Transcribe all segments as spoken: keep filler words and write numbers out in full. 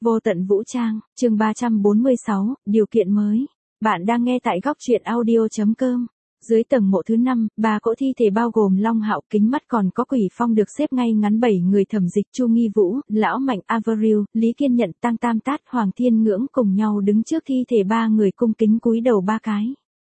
Vô tận vũ trang, chương ba trăm bốn mươi sáu, điều kiện mới. Bạn đang nghe tại góc truyện audio chấm com. Dưới tầng mộ thứ năm, ba cỗ thi thể bao gồm Long Hạo, Kính Mắt còn có Quỷ Phong được xếp ngay ngắn bảy người Thẩm Dịch, Chu Nghi Vũ, Lão Mạnh, Avril, Lý Kiên Nhận, Tăng Tam Tát, Hoàng Thiên Ngưỡng cùng nhau đứng trước thi thể ba người cung kính cúi đầu ba cái.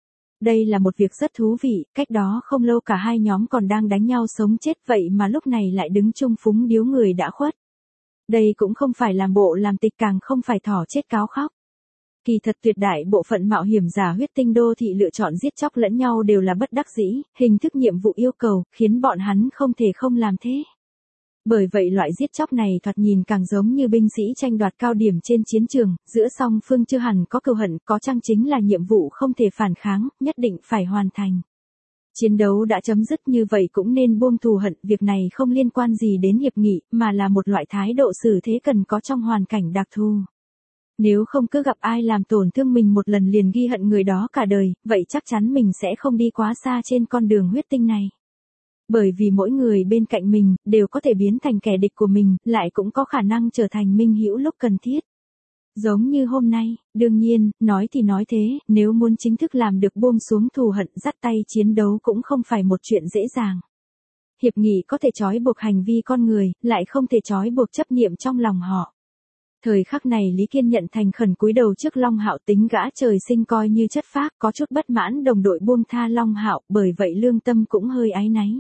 Đây là một việc rất thú vị, cách đó không lâu cả hai nhóm còn đang đánh nhau sống chết vậy mà lúc này lại đứng chung phúng điếu người đã khuất. Đây cũng không phải làm bộ làm tịch, càng không phải thỏ chết cáo khóc. Kỳ thật tuyệt đại bộ phận mạo hiểm giả huyết tinh đô thị lựa chọn giết chóc lẫn nhau đều là bất đắc dĩ, hình thức nhiệm vụ yêu cầu, khiến bọn hắn không thể không làm thế. Bởi vậy loại giết chóc này thoạt nhìn càng giống như binh sĩ tranh đoạt cao điểm trên chiến trường, giữa song phương chưa hẳn có cừu hận, có chăng chính là nhiệm vụ không thể phản kháng, nhất định phải hoàn thành. Chiến đấu đã chấm dứt như vậy cũng nên buông thù hận, việc này không liên quan gì đến hiệp nghị, mà là một loại thái độ xử thế cần có trong hoàn cảnh đặc thù. Nếu không cứ gặp ai làm tổn thương mình một lần liền ghi hận người đó cả đời, vậy chắc chắn mình sẽ không đi quá xa trên con đường huyết tinh này. Bởi vì mỗi người bên cạnh mình, đều có thể biến thành kẻ địch của mình, lại cũng có khả năng trở thành minh hữu lúc cần thiết. Giống như hôm nay, đương nhiên, nói thì nói thế, nếu muốn chính thức làm được buông xuống thù hận dắt tay chiến đấu cũng không phải một chuyện dễ dàng. Hiệp nghị có thể trói buộc hành vi con người, lại không thể trói buộc chấp niệm trong lòng họ. Thời khắc này Lý Kiên Nhận thành khẩn cúi đầu trước Long Hạo, tính gã trời sinh coi như chất phác, có chút bất mãn đồng đội buông tha Long Hạo, bởi vậy lương tâm cũng hơi áy náy.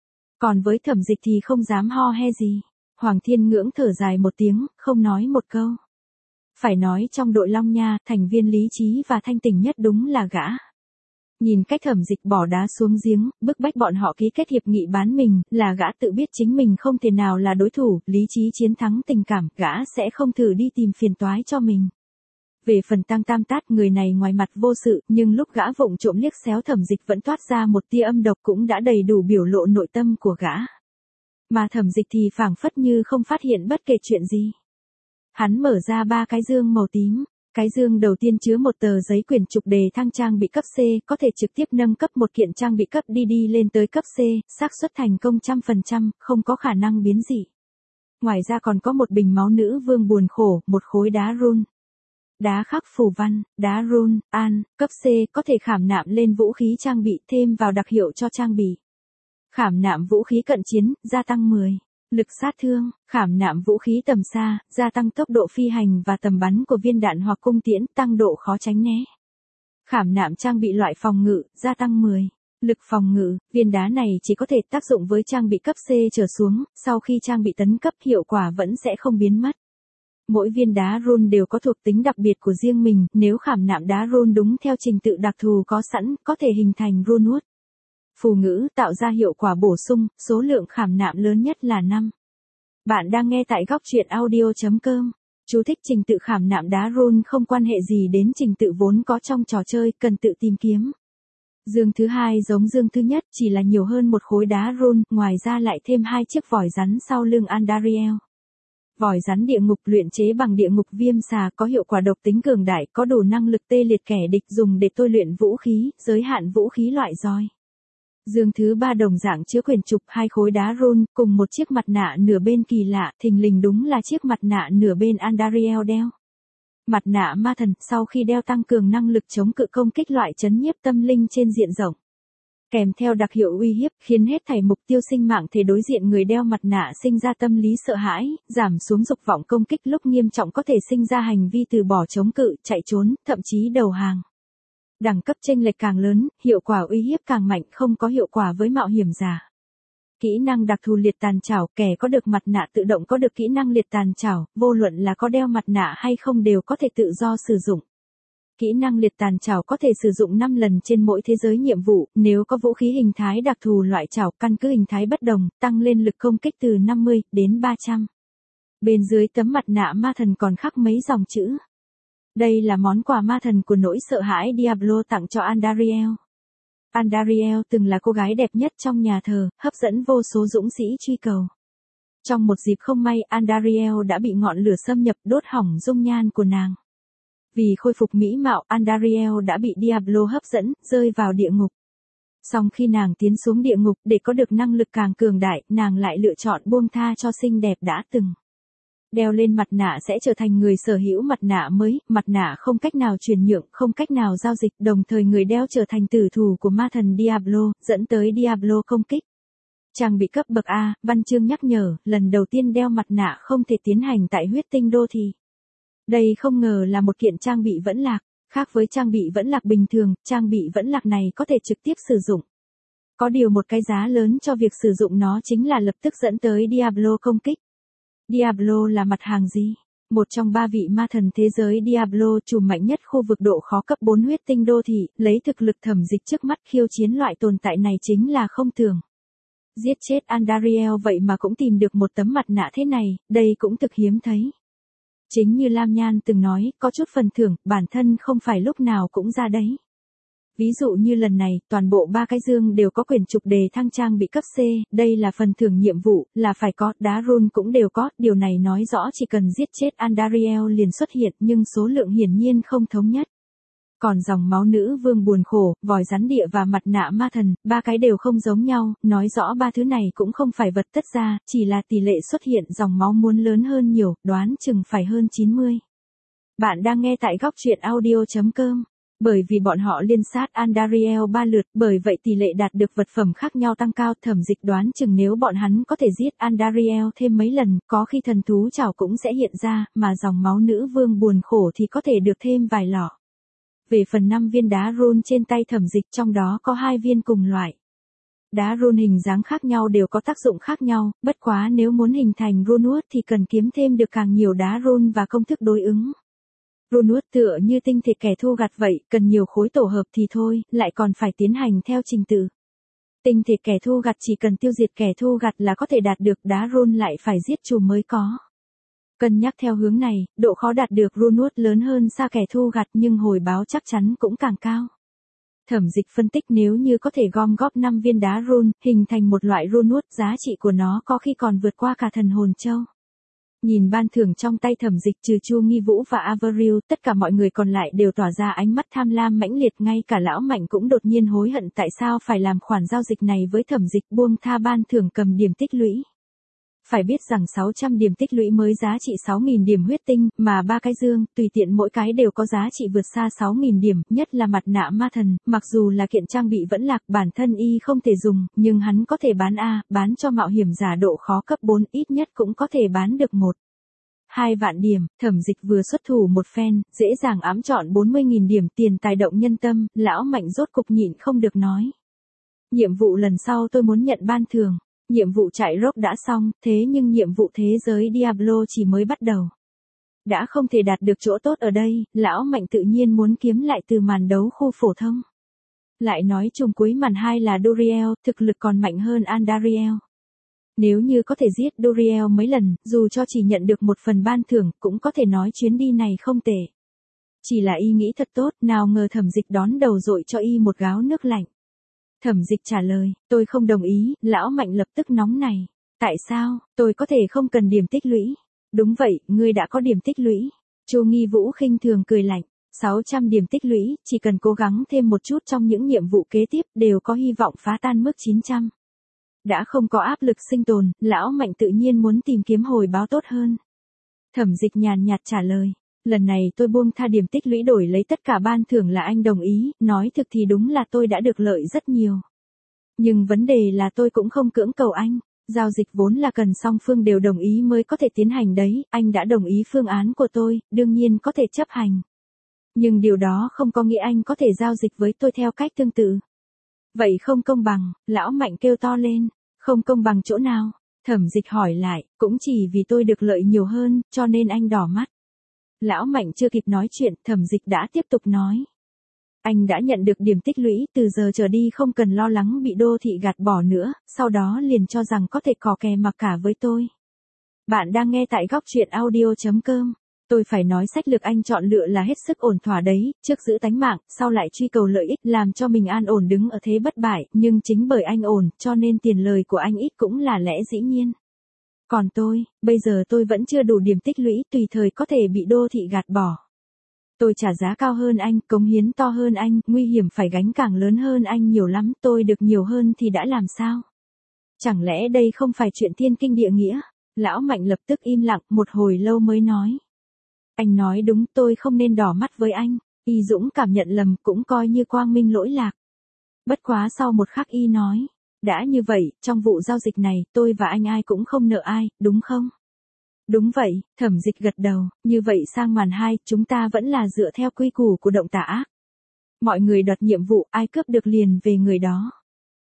Còn với Thẩm Dịch thì không dám ho he gì. Hoàng Thiên Ngưỡng thở dài một tiếng, không nói một câu. Phải nói trong đội Long Nha, thành viên lý trí và thanh tỉnh nhất đúng là gã. Nhìn cách Thẩm Dịch bỏ đá xuống giếng, bức bách bọn họ ký kết hiệp nghị bán mình, là gã tự biết chính mình không thể nào là đối thủ, lý trí chiến thắng tình cảm, gã sẽ không thử đi tìm phiền toái cho mình. Về phần Tăng Tam Tát, người này ngoài mặt vô sự, nhưng lúc gã vụng trộm liếc xéo Thẩm Dịch vẫn toát ra một tia âm độc, cũng đã đầy đủ biểu lộ nội tâm của gã. Mà Thẩm Dịch thì phảng phất như không phát hiện bất kể chuyện gì. Hắn mở ra ba cái dương màu tím. Cái dương đầu tiên chứa một tờ giấy quyển trục đề thăng trang bị cấp C, có thể trực tiếp nâng cấp một kiện trang bị cấp D D lên tới cấp C, xác suất thành công trăm phần trăm, không có khả năng biến dị. Ngoài ra còn có một bình máu nữ vương buồn khổ, một khối đá run. Đá khắc phù văn, đá run, an, cấp C, có thể khảm nạm lên vũ khí trang bị, thêm vào đặc hiệu cho trang bị. Khảm nạm vũ khí cận chiến, gia tăng mười. Lực sát thương, khảm nạm vũ khí tầm xa, gia tăng tốc độ phi hành và tầm bắn của viên đạn hoặc cung tiễn, tăng độ khó tránh né. Khảm nạm trang bị loại phòng ngự, gia tăng mười. Lực phòng ngự, viên đá này chỉ có thể tác dụng với trang bị cấp C trở xuống, sau khi trang bị tấn cấp hiệu quả vẫn sẽ không biến mất. Mỗi viên đá run đều có thuộc tính đặc biệt của riêng mình, nếu khảm nạm đá run đúng theo trình tự đặc thù có sẵn, có thể hình thành runwood. Phù ngữ tạo ra hiệu quả bổ sung, số lượng khảm nạm lớn nhất là năm. Bạn đang nghe tại góc truyện audio chấm com. Chú thích: trình tự khảm nạm đá run không quan hệ gì đến trình tự vốn có trong trò chơi, cần tự tìm kiếm. Dương thứ hai giống dương thứ nhất, chỉ là nhiều hơn một khối đá run, ngoài ra lại thêm hai chiếc vòi rắn sau lưng Andariel. Vòi rắn địa ngục luyện chế bằng địa ngục viêm xà, có hiệu quả độc tính cường đại, có đủ năng lực tê liệt kẻ địch, dùng để tôi luyện vũ khí, giới hạn vũ khí loại roi. Dương thứ ba đồng dạng chứa quyển trục, hai khối đá run, cùng một chiếc mặt nạ nửa bên kỳ lạ, thình lình đúng là chiếc mặt nạ nửa bên Andariel đeo. Mặt nạ ma thần, sau khi đeo tăng cường năng lực chống cự công kích loại chấn nhiếp tâm linh trên diện rộng. Kèm theo đặc hiệu uy hiếp, khiến hết thảy mục tiêu sinh mạng thể đối diện người đeo mặt nạ sinh ra tâm lý sợ hãi, giảm xuống dục vọng công kích, lúc nghiêm trọng có thể sinh ra hành vi từ bỏ chống cự, chạy trốn, thậm chí đầu hàng. Đẳng cấp chênh lệch càng lớn, hiệu quả uy hiếp càng mạnh, không có hiệu quả với mạo hiểm giả. Kỹ năng đặc thù liệt tàn chảo, kẻ có được mặt nạ tự động có được kỹ năng liệt tàn chảo, vô luận là có đeo mặt nạ hay không đều có thể tự do sử dụng. Kỹ năng liệt tàn chảo có thể sử dụng năm lần trên mỗi thế giới nhiệm vụ, nếu có vũ khí hình thái đặc thù loại chảo, căn cứ hình thái bất đồng, tăng lên lực công kích từ năm mươi đến ba trăm. Bên dưới tấm mặt nạ ma thần còn khắc mấy dòng chữ. Đây là món quà ma thần của nỗi sợ hãi Diablo tặng cho Andariel. Andariel từng là cô gái đẹp nhất trong nhà thờ, hấp dẫn vô số dũng sĩ truy cầu. Trong một dịp không may, Andariel đã bị ngọn lửa xâm nhập, đốt hỏng dung nhan của nàng. Vì khôi phục mỹ mạo, Andariel đã bị Diablo hấp dẫn, rơi vào địa ngục. Song khi nàng tiến xuống địa ngục để có được năng lực càng cường đại, nàng lại lựa chọn buông tha cho xinh đẹp đã từng. Đeo lên mặt nạ sẽ trở thành người sở hữu mặt nạ mới, mặt nạ không cách nào chuyển nhượng, không cách nào giao dịch, đồng thời người đeo trở thành tử thủ của ma thần Diablo, dẫn tới Diablo công kích. Trang bị cấp bậc A, văn chương nhắc nhở, lần đầu tiên đeo mặt nạ không thể tiến hành tại huyết tinh đô thị. Đây không ngờ là một kiện trang bị vẫn lạc, khác với trang bị vẫn lạc bình thường, trang bị vẫn lạc này có thể trực tiếp sử dụng. Có điều một cái giá lớn cho việc sử dụng nó chính là lập tức dẫn tới Diablo công kích. Diablo là mặt hàng gì? Một trong ba vị ma thần thế giới Diablo, chủ mạnh nhất khu vực độ khó cấp bốn huyết tinh đô thị, lấy thực lực thẩm dịch trước mắt khiêu chiến loại tồn tại này chính là không tưởng. Giết chết Andariel vậy mà cũng tìm được một tấm mặt nạ thế này, đây cũng thực hiếm thấy. Chính như Lam Nhan từng nói, có chút phần thưởng, bản thân không phải lúc nào cũng ra đấy. Ví dụ như lần này, toàn bộ ba cái dương đều có quyển trục đề thăng trang bị cấp C, đây là phần thưởng nhiệm vụ, là phải có, đá rune cũng đều có, điều này nói rõ chỉ cần giết chết Andariel liền xuất hiện nhưng số lượng hiển nhiên không thống nhất. Còn dòng máu nữ vương buồn khổ, vòi rắn địa và mặt nạ ma thần, ba cái đều không giống nhau, nói rõ ba thứ này cũng không phải vật tất ra, chỉ là tỷ lệ xuất hiện dòng máu muốn lớn hơn nhiều, đoán chừng phải hơn chín mươi. Bạn đang nghe tại góc truyện audio chấm com. Bởi vì bọn họ liên sát Andariel ba lượt, bởi vậy tỷ lệ đạt được vật phẩm khác nhau tăng cao, thẩm dịch đoán chừng nếu bọn hắn có thể giết Andariel thêm mấy lần, có khi thần thú chảo cũng sẽ hiện ra, mà dòng máu nữ vương buồn khổ thì có thể được thêm vài lọ. Về phần năm viên đá rune trên tay thẩm dịch, trong đó có hai viên cùng loại. Đá rune hình dáng khác nhau đều có tác dụng khác nhau, bất quá nếu muốn hình thành rune thì cần kiếm thêm được càng nhiều đá rune và công thức đối ứng. Rune tựa như tinh thể kẻ thu gặt vậy, cần nhiều khối tổ hợp thì thôi, lại còn phải tiến hành theo trình tự. Tinh thể kẻ thu gặt chỉ cần tiêu diệt kẻ thu gặt là có thể đạt được, đá rune lại phải giết chủ mới có. Cân nhắc theo hướng này, độ khó đạt được rune lớn hơn xa kẻ thu gặt nhưng hồi báo chắc chắn cũng càng cao. Thẩm dịch phân tích nếu như có thể gom góp năm viên đá rune, hình thành một loại rune, giá trị của nó có khi còn vượt qua cả thần hồn châu. Nhìn ban thưởng trong tay thẩm dịch trừ Chu Nghi Vũ và Avril, tất cả mọi người còn lại đều tỏa ra ánh mắt tham lam mãnh liệt, ngay cả lão Mạnh cũng đột nhiên hối hận tại sao phải làm khoản giao dịch này với thẩm dịch, buông tha ban thưởng cầm điểm tích lũy. Phải biết rằng sáu trăm điểm tích lũy mới giá trị sáu nghìn điểm huyết tinh, mà ba cái dương, tùy tiện mỗi cái đều có giá trị vượt xa sáu nghìn điểm, nhất là mặt nạ ma thần, mặc dù là kiện trang bị vẫn lạc, bản thân y không thể dùng, nhưng hắn có thể bán A, bán cho mạo hiểm giả độ khó cấp bốn, ít nhất cũng có thể bán được một. Hai vạn điểm, thẩm dịch vừa xuất thủ một phen, dễ dàng ám chọn bốn mươi nghìn điểm, tiền tài động nhân tâm, lão Mạnh rốt cục nhịn không được nói. Nhiệm vụ lần sau tôi muốn nhận ban thưởng. Nhiệm vụ chạy rốc đã xong, thế nhưng nhiệm vụ thế giới Diablo chỉ mới bắt đầu. Đã không thể đạt được chỗ tốt ở đây, lão Mạnh tự nhiên muốn kiếm lại từ màn đấu khu phổ thông. Lại nói chung cuối màn hai là Duriel, thực lực còn mạnh hơn Andariel. Nếu như có thể giết Duriel mấy lần, dù cho chỉ nhận được một phần ban thưởng, cũng có thể nói chuyến đi này không tệ. Chỉ là y nghĩ thật tốt, nào ngờ thẩm dịch đón đầu dội cho y một gáo nước lạnh. Thẩm dịch trả lời, tôi không đồng ý, lão Mạnh lập tức nóng này. Tại sao, tôi có thể không cần điểm tích lũy? Đúng vậy, ngươi đã có điểm tích lũy. Chu Nghi Vũ khinh thường cười lạnh, sáu trăm điểm tích lũy, chỉ cần cố gắng thêm một chút trong những nhiệm vụ kế tiếp đều có hy vọng phá tan mức chín trăm. Đã không có áp lực sinh tồn, lão Mạnh tự nhiên muốn tìm kiếm hồi báo tốt hơn. Thẩm dịch nhàn nhạt trả lời. Lần này tôi buông tha điểm tích lũy đổi lấy tất cả ban thưởng là anh đồng ý, nói thực thì đúng là tôi đã được lợi rất nhiều. Nhưng vấn đề là tôi cũng không cưỡng cầu anh, giao dịch vốn là cần song phương đều đồng ý mới có thể tiến hành đấy, anh đã đồng ý phương án của tôi, đương nhiên có thể chấp hành. Nhưng điều đó không có nghĩa anh có thể giao dịch với tôi theo cách tương tự. Vậy không công bằng, lão Mạnh kêu to lên, không công bằng chỗ nào? Thẩm dịch hỏi lại, cũng chỉ vì tôi được lợi nhiều hơn, cho nên anh đỏ mắt. Lão Mạnh chưa kịp nói chuyện, thẩm dịch đã tiếp tục nói. Anh đã nhận được điểm tích lũy, từ giờ trở đi không cần lo lắng bị đô thị gạt bỏ nữa, sau đó liền cho rằng có thể cò kè mặc cả với tôi. Bạn đang nghe tại góc truyện audio chấm com. Tôi phải nói sách lược anh chọn lựa là hết sức ổn thỏa đấy, trước giữ tánh mạng, sau lại truy cầu lợi ích, làm cho mình an ổn đứng ở thế bất bại, nhưng chính bởi anh ổn, cho nên tiền lời của anh ít cũng là lẽ dĩ nhiên. Còn tôi, bây giờ tôi vẫn chưa đủ điểm tích lũy, tùy thời có thể bị đô thị gạt bỏ. Tôi trả giá cao hơn anh, cống hiến to hơn anh, nguy hiểm phải gánh càng lớn hơn anh nhiều lắm, tôi được nhiều hơn thì đã làm sao? Chẳng lẽ đây không phải chuyện thiên kinh địa nghĩa? Lão Mạnh lập tức im lặng một hồi lâu mới nói. Anh nói đúng, tôi không nên đỏ mắt với anh. Y Dũng cảm nhận lầm, cũng coi như quang minh lỗi lạc. Bất quá sau một khắc Y nói. Đã như vậy, trong vụ giao dịch này, tôi và anh ai cũng không nợ ai, đúng không? Đúng vậy, Thẩm Dịch gật đầu. Như vậy sang màn hai, chúng ta vẫn là dựa theo quy củ của động tà ác. Mọi người đoạt nhiệm vụ, ai cướp được liền về người đó.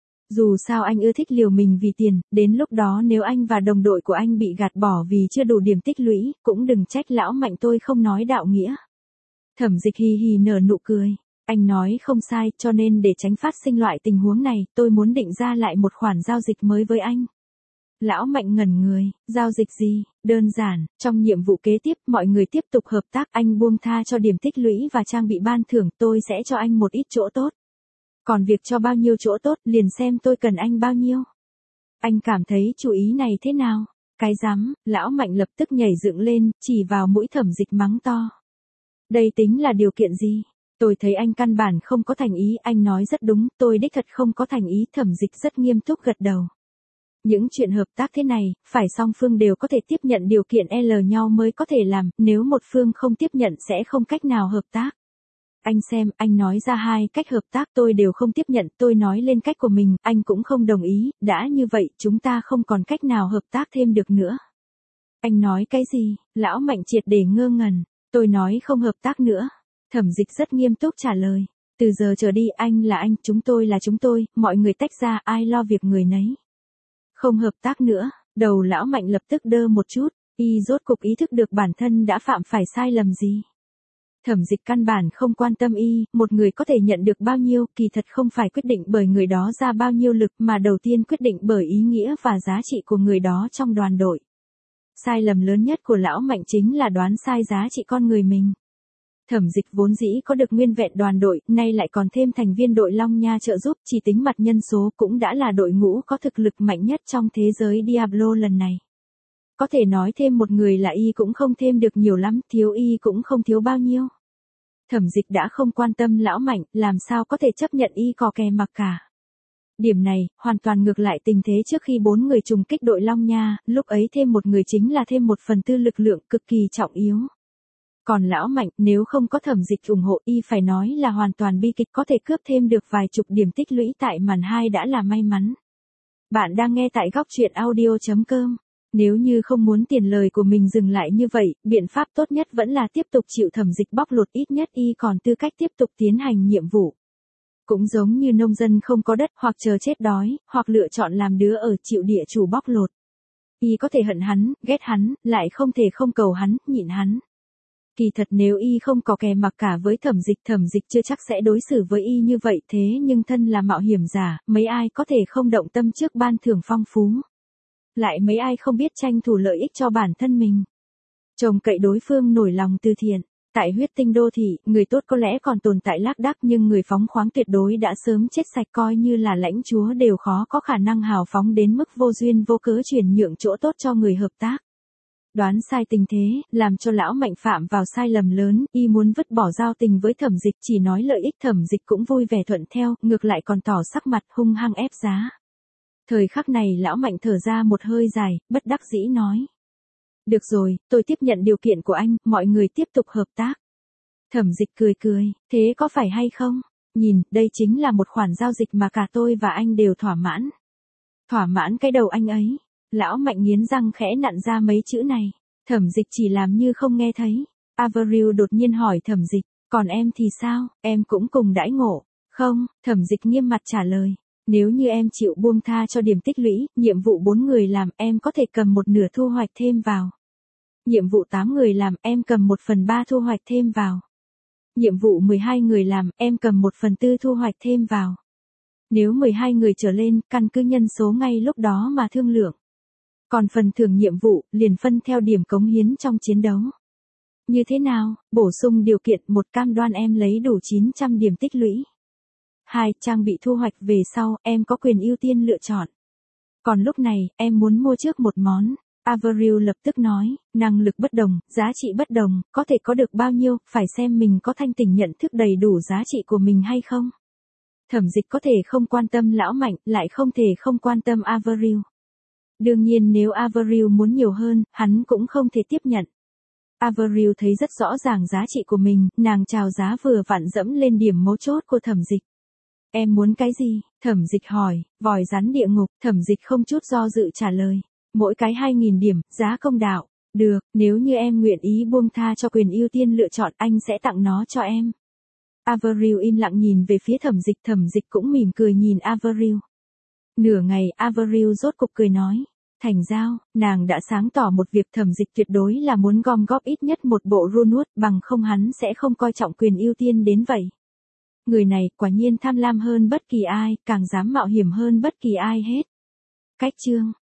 Dù sao anh ưa thích liều mình vì tiền, đến lúc đó nếu anh và đồng đội của anh bị gạt bỏ vì chưa đủ điểm tích lũy, cũng đừng trách lão Mạnh tôi không nói đạo nghĩa. Thẩm Dịch hì hì nở nụ cười. Anh nói không sai, cho nên để tránh phát sinh loại tình huống này, tôi muốn định ra lại một khoản giao dịch mới với anh. Lão Mạnh ngẩn người, giao dịch gì? Đơn giản, trong nhiệm vụ kế tiếp, mọi người tiếp tục hợp tác, anh buông tha cho điểm tích lũy và trang bị ban thưởng, tôi sẽ cho anh một ít chỗ tốt. Còn việc cho bao nhiêu chỗ tốt, liền xem tôi cần anh bao nhiêu. Anh cảm thấy chủ ý này thế nào? Cái rắm, lão Mạnh lập tức nhảy dựng lên, chỉ vào mũi Thẩm Dịch mắng to. Đây tính là điều kiện gì? Tôi thấy anh căn bản không có thành ý, anh nói rất đúng, tôi đích thật không có thành ý. Thẩm Dịch rất nghiêm túc gật đầu. Những chuyện hợp tác thế này, phải song phương đều có thể tiếp nhận điều kiện L nhau mới có thể làm, nếu một phương không tiếp nhận sẽ không cách nào hợp tác. Anh xem, anh nói ra hai cách hợp tác tôi đều không tiếp nhận, tôi nói lên cách của mình, anh cũng không đồng ý, đã như vậy, chúng ta không còn cách nào hợp tác thêm được nữa. Anh nói cái gì? Lão Mạnh triệt để ngơ ngẩn, tôi nói không hợp tác nữa. Thẩm Dịch rất nghiêm túc trả lời, từ giờ trở đi anh là anh, chúng tôi là chúng tôi, mọi người tách ra, ai lo việc người nấy. Không hợp tác nữa, đầu lão Mạnh lập tức đơ một chút, y rốt cục ý thức được bản thân đã phạm phải sai lầm gì. Thẩm Dịch căn bản không quan tâm y, một người có thể nhận được bao nhiêu, kỳ thật không phải quyết định bởi người đó ra bao nhiêu lực mà đầu tiên quyết định bởi ý nghĩa và giá trị của người đó trong đoàn đội. Sai lầm lớn nhất của lão Mạnh chính là đoán sai giá trị con người mình. Thẩm Dịch vốn dĩ có được nguyên vẹn đoàn đội, nay lại còn thêm thành viên đội Long Nha trợ giúp, chỉ tính mặt nhân số cũng đã là đội ngũ có thực lực mạnh nhất trong thế giới Diablo lần này. Có thể nói thêm một người là y cũng không thêm được nhiều lắm, thiếu y cũng không thiếu bao nhiêu. Thẩm Dịch đã không quan tâm lão Mạnh, làm sao có thể chấp nhận y cò kè mặc cả. Điểm này, hoàn toàn ngược lại tình thế trước khi bốn người trùng kích đội Long Nha, lúc ấy thêm một người chính là thêm một phần tư lực lượng cực kỳ trọng yếu. Còn lão Mạnh, nếu không có Thẩm Dịch ủng hộ y phải nói là hoàn toàn bi kịch, có thể cướp thêm được vài chục điểm tích lũy tại màn hai đã là may mắn. Bạn đang nghe tại góc truyện audio chấm com. Nếu như không muốn tiền lời của mình dừng lại như vậy, biện pháp tốt nhất vẫn là tiếp tục chịu Thẩm Dịch bóc lột, ít nhất y còn tư cách tiếp tục tiến hành nhiệm vụ. Cũng giống như nông dân không có đất, hoặc chờ chết đói, hoặc lựa chọn làm đứa ở chịu địa chủ bóc lột. Y có thể hận hắn, ghét hắn, lại không thể không cầu hắn, nhịn hắn. Kỳ thật nếu y không có kè mặc cả với Thẩm Dịch, Thẩm Dịch chưa chắc sẽ đối xử với y như vậy, thế nhưng thân là mạo hiểm giả, mấy ai có thể không động tâm trước ban thưởng phong phú. Lại mấy ai không biết tranh thủ lợi ích cho bản thân mình. Trông cậy đối phương nổi lòng từ thiện. Tại huyết tinh đô thị, người tốt có lẽ còn tồn tại lác đác nhưng người phóng khoáng tuyệt đối đã sớm chết sạch, coi như là lãnh chúa đều khó có khả năng hào phóng đến mức vô duyên vô cớ chuyển nhượng chỗ tốt cho người hợp tác. Đoán sai tình thế, làm cho lão Mạnh phạm vào sai lầm lớn, y muốn vứt bỏ giao tình với Thẩm Dịch, chỉ nói lợi ích Thẩm Dịch cũng vui vẻ thuận theo, ngược lại còn tỏ sắc mặt hung hăng ép giá. Thời khắc này lão Mạnh thở ra một hơi dài, bất đắc dĩ nói. Được rồi, tôi tiếp nhận điều kiện của anh, mọi người tiếp tục hợp tác. Thẩm Dịch cười cười, thế có phải hay không? Nhìn, đây chính là một khoản giao dịch mà cả tôi và anh đều thỏa mãn. Thỏa mãn cái đầu anh ấy. Lão Mạnh nghiến răng khẽ nặn ra mấy chữ này. Thẩm Dịch chỉ làm như không nghe thấy. Avril đột nhiên hỏi Thẩm Dịch, còn em thì sao, em cũng cùng đãi ngộ? Không, Thẩm Dịch nghiêm mặt trả lời. Nếu như em chịu buông tha cho điểm tích lũy, nhiệm vụ bốn người làm em có thể cầm một nửa thu hoạch thêm vào. Nhiệm vụ tám người làm em cầm một phần ba thu hoạch thêm vào. Nhiệm vụ mười hai người làm em cầm một phần tư thu hoạch thêm vào. Nếu mười hai người trở lên, căn cứ nhân số ngay lúc đó mà thương lượng. Còn phần thưởng nhiệm vụ, liền phân theo điểm cống hiến trong chiến đấu. Như thế nào? Bổ sung điều kiện, một cam đoan em lấy đủ chín trăm điểm tích lũy. hai. Trang bị thu hoạch về sau, em có quyền ưu tiên lựa chọn. Còn lúc này, em muốn mua trước một món. Avril lập tức nói, năng lực bất đồng, giá trị bất đồng, có thể có được bao nhiêu, phải xem mình có thanh tỉnh nhận thức đầy đủ giá trị của mình hay không. Thẩm Dịch có thể không quan tâm lão Mạnh, lại không thể không quan tâm Avril. Đương nhiên nếu Avril muốn nhiều hơn, hắn cũng không thể tiếp nhận. Avril thấy rất rõ ràng giá trị của mình, nàng chào giá vừa vặn dẫm lên điểm mấu chốt của Thẩm Dịch. Em muốn cái gì? Thẩm Dịch hỏi. Vòi rắn địa ngục. Thẩm Dịch không chút do dự trả lời. Mỗi cái hai nghìn điểm, giá công đạo. Được, nếu như em nguyện ý buông tha cho quyền ưu tiên lựa chọn, anh sẽ tặng nó cho em. Avril im lặng nhìn về phía Thẩm Dịch, Thẩm Dịch cũng mỉm cười nhìn Avril. Nửa ngày, Avril rốt cục cười nói. Thành giao, nàng đã sáng tỏ một việc, Thẩm Dịch tuyệt đối là muốn gom góp ít nhất một bộ Runut, bằng không hắn sẽ không coi trọng quyền ưu tiên đến vậy. Người này quả nhiên tham lam hơn bất kỳ ai, càng dám mạo hiểm hơn bất kỳ ai hết. Cách chương